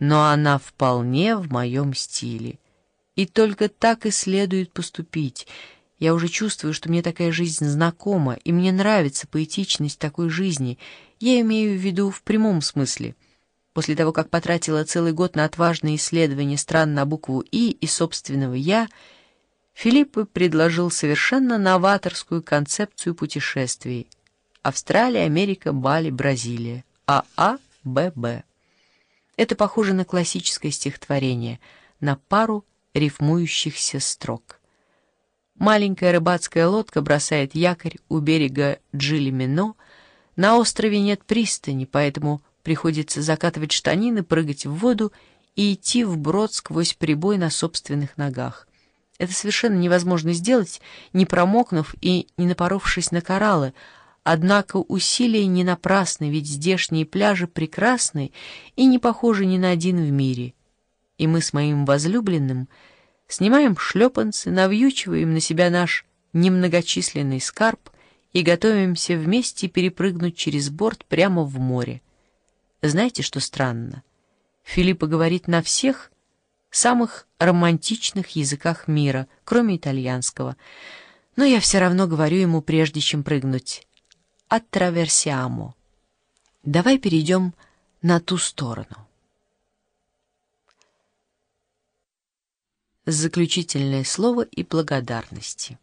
но она вполне в моем стиле. И только так и следует поступить. Я уже чувствую, что мне такая жизнь знакома, и мне нравится поэтичность такой жизни. Я имею в виду в прямом смысле. После того, как потратила целый год на отважные исследования стран на букву «И» и собственного «Я», Филиппо предложил совершенно новаторскую концепцию путешествий. Австралия, Америка, Бали, Бразилия. АА, ББ. Это похоже на классическое стихотворение, на пару рифмующихся строк. Маленькая рыбацкая лодка бросает якорь у берега Джили-Мино. На острове нет пристани, поэтому приходится закатывать штанины, прыгать в воду и идти вброд сквозь прибой на собственных ногах. Это совершенно невозможно сделать, не промокнув и не напоровшись на кораллы, однако усилия не напрасны, ведь здешние пляжи прекрасны и не похожи ни на один в мире. И мы с моим возлюбленным снимаем шлепанцы, навьючиваем на себя наш немногочисленный скарб и готовимся вместе перепрыгнуть через борт прямо в море. Знаете, что странно? Филиппо говорит на всех самых романтичных языках мира, кроме итальянского. Но я все равно говорю ему, прежде чем прыгнуть: «Attraversiamo». Давай перейдем на ту сторону. Заключительное слово и благодарности.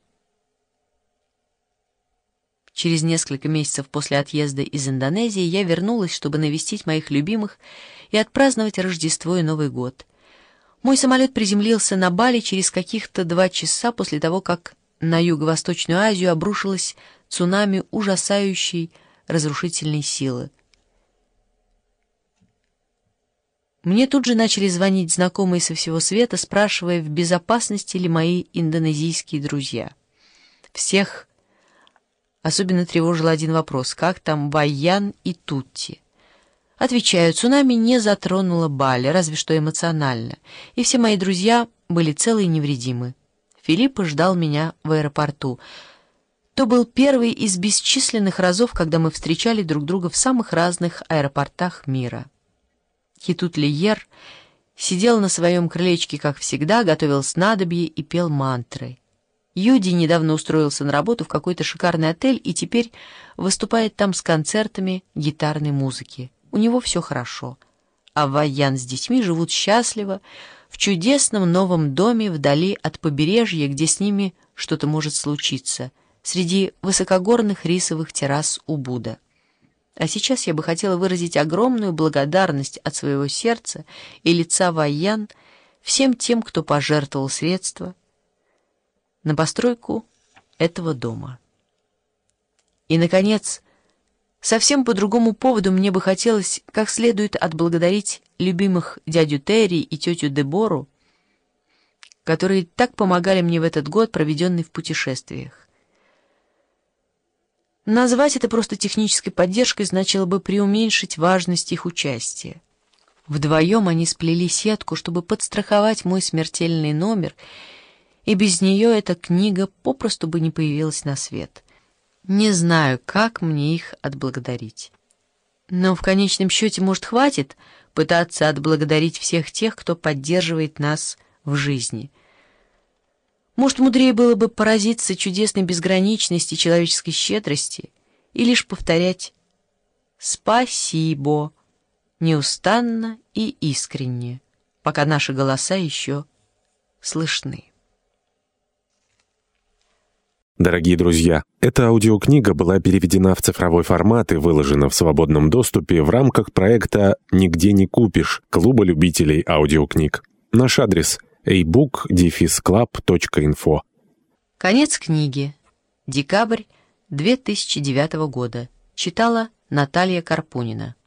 Через несколько месяцев после отъезда из Индонезии я вернулась, чтобы навестить моих любимых и отпраздновать Рождество и Новый год. Мой самолет приземлился на Бали через каких-то 2 часа после того, как на Юго-Восточную Азию обрушилось цунами ужасающей разрушительной силы. Мне тут же начали звонить знакомые со всего света, спрашивая, в безопасности ли мои индонезийские друзья. Всех особенно тревожил один вопрос: как там Вайян и Тутти? Отвечаю, цунами не затронуло Бали, разве что эмоционально, и все мои друзья были целы и невредимы. Филиппо ждал меня в аэропорту. То был первый из бесчисленных разов, когда мы встречали друг друга в самых разных аэропортах мира. Хитут Лиер сидел на своем крылечке, как всегда, готовил снадобье и пел мантры. Юди недавно устроился на работу в какой-то шикарный отель и теперь выступает там с концертами гитарной музыки. У него все хорошо. А Вайян с детьми живут счастливо в чудесном новом доме вдали от побережья, где с ними что-то может случиться, среди высокогорных рисовых террас Убуда. А сейчас я бы хотела выразить огромную благодарность от своего сердца и лица Вайян всем тем, кто пожертвовал средства на постройку этого дома. И, наконец, совсем по другому поводу мне бы хотелось как следует отблагодарить любимых дядю Терри и тетю Дебору, которые так помогали мне в этот год, проведенный в путешествиях. Назвать это просто технической поддержкой значило бы преуменьшить важность их участия. Вдвоем они сплели сетку, чтобы подстраховать мой смертельный номер, и без нее эта книга попросту бы не появилась на свет. Не знаю, как мне их отблагодарить. Но в конечном счете, может, хватит пытаться отблагодарить всех тех, кто поддерживает нас в жизни. Может, мудрее было бы поразиться чудесной безграничности человеческой щедрости и лишь повторять «спасибо» неустанно и искренне, пока наши голоса еще слышны. Дорогие друзья, эта аудиокнига была переведена в цифровой формат и выложена в свободном доступе в рамках проекта «Нигде не купишь» Клуба любителей аудиокниг. Наш адрес — ebook-club.info. Конец книги. Декабрь 2009 года. Читала Наталья Карпунина.